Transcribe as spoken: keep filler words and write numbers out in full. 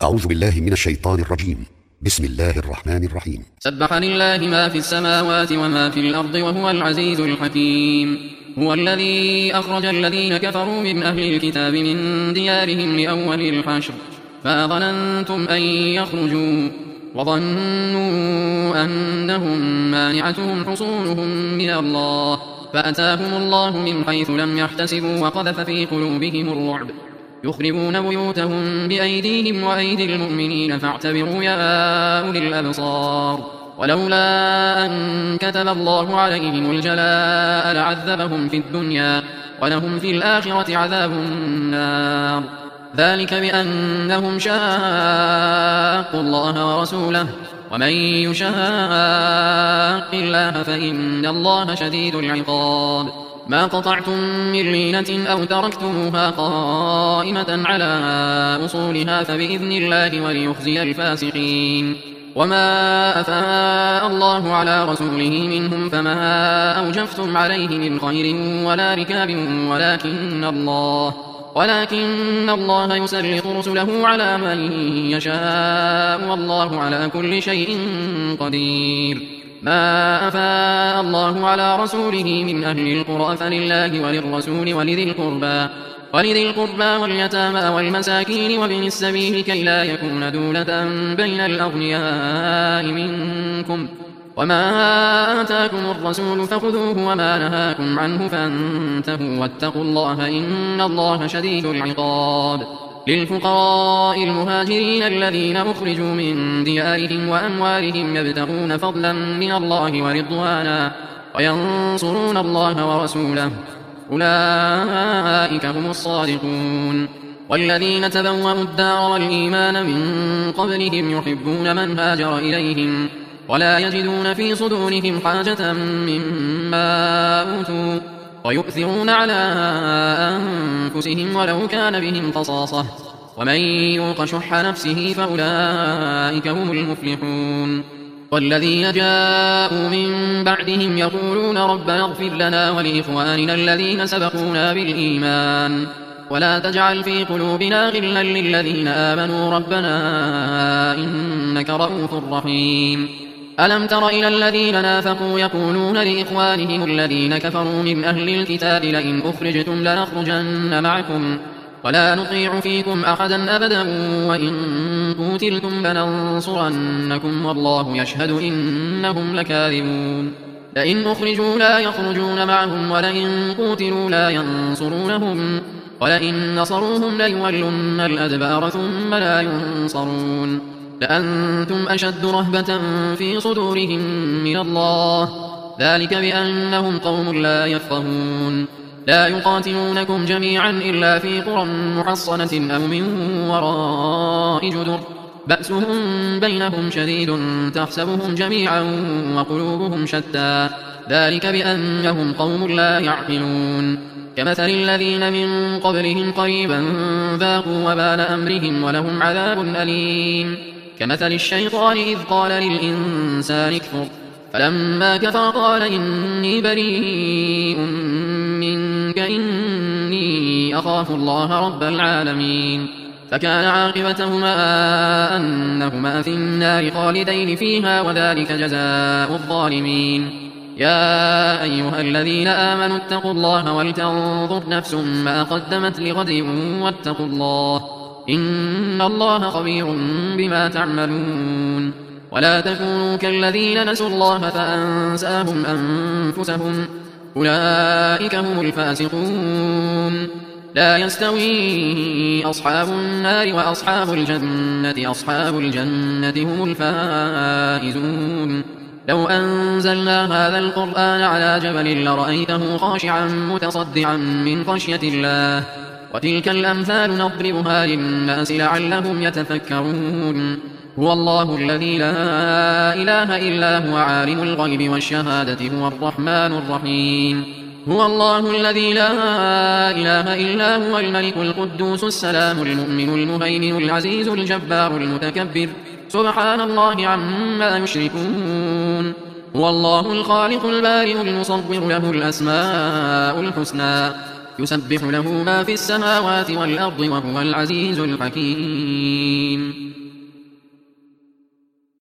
أعوذ بالله من الشيطان الرجيم. بسم الله الرحمن الرحيم. سبح لله ما في السماوات وما في الأرض وهو العزيز الحكيم. هو الذي أخرج الذين كفروا من أهل الكتاب من ديارهم لأول الحشر ما ظننتم أن يخرجوا وظنوا أنهم مانعتهم حصونهم من الله فأتاهم الله من حيث لم يحتسبوا وقذف في قلوبهم الرعب يخربون بيوتهم بأيديهم وأيدي المؤمنين فاعتبروا يا أولي الأبصار. ولولا أن كتب الله عليهم الجلاء لعذبهم في الدنيا ولهم في الآخرة عذاب النار ذلك بأنهم شاقوا الله ورسوله ومن يشاق الله فإن الله شديد العقاب. ما قطعتم من لينة أو تركتموها قائمة على أصولها فبإذن الله وليخزي الفاسقين. وما أفاء الله على رسوله منهم فما أوجفتم عليه من خير ولا ركاب ولكن الله ولكن الله يسلط رسله على من يشاء والله على كل شيء قدير. ما أفاء الله على رسوله من أهل القرى فلله وللرسول ولذي القربى ولذي القربى واليتامى والمساكين وابن السبيل كي لا يكون دولة بين الأغنياء منكم. وما آتاكم الرسول فخذوه وما نهاكم عنه فانتهوا واتقوا الله إن الله شديد العقاب. للفقراء المهاجرين الذين أخرجوا من ديارهم وأموالهم يبتغون فضلا من الله ورضوانا وينصرون الله ورسوله أولئك هم الصادقون. والذين تبوأوا الدار والإيمان من قبلهم يحبون من هاجر إليهم ولا يجدون في صدورهم حاجة مما أوتوا ويؤثرون على أنفسهم ولو كان بهم خصاصة ومن يوق شح نفسه فأولئك هم المفلحون. والذين جاءوا من بعدهم يقولون ربنا اغفر لنا ولإخواننا الذين سبقونا بالإيمان ولا تجعل في قلوبنا غلا للذين آمنوا ربنا إنك رؤوف رحيم. ألم تر إلى الذين نافقوا يقولون لإخوانهم الذين كفروا من أهل الكتاب لئن أخرجتم لنخرجن معكم ولا نطيع فيكم أحدا أبدا وإن قتلتم لننصرنكم والله يشهد إنهم لكاذبون. لئن أخرجوا لا يخرجون معهم ولئن قتلوا لا ينصرونهم ولئن نصروهم ليولن الأدبار ثم لا ينصرون. لأنتم أشد رهبة في صدورهم من الله ذلك بأنهم قوم لا يفقهون. لا يقاتلونكم جميعا إلا في قرى محصنة أو من وراء جدر بأسهم بينهم شديد تحسبهم جميعا وقلوبهم شتى ذلك بأنهم قوم لا يعقلون. كمثل الذين من قبلهم قريبا ذاقوا وبال أمرهم ولهم عذاب أليم. كمثل الشيطان إذ قال للإنسان اكفر فلما كفر قال إني بريء منك إني أخاف الله رب العالمين. فكان عاقبتهما أنهما في النار خالدين فيها وذلك جزاء الظالمين. يا أيها الذين آمنوا اتقوا الله ولتنظر نفس ما قدمت لغد واتقوا الله إن الله خبير بما تعملون. ولا تكونوا كالذين نسوا الله فأنساهم أنفسهم أولئك هم الفاسقون. لا يستوي أصحاب النار وأصحاب الجنة أصحاب الجنة هم الفائزون. لو أنزلنا هذا القرآن على جبل لرأيته خاشعا متصدعا من خشية الله وتلك الأمثال نضربها للناس لعلهم يتفكرون. هو الله الذي لا إله إلا هو عالم الغيب والشهادة هو الرحمن الرحيم. هو الله الذي لا إله إلا هو الملك القدوس السلام المؤمن المهيمن العزيز الجبار المتكبر سبحان الله عما يشركون. هو الله الخالق البارئ المصور له الأسماء الحسنى يسبح له ما في السماوات والأرض وهو العزيز الحكيم.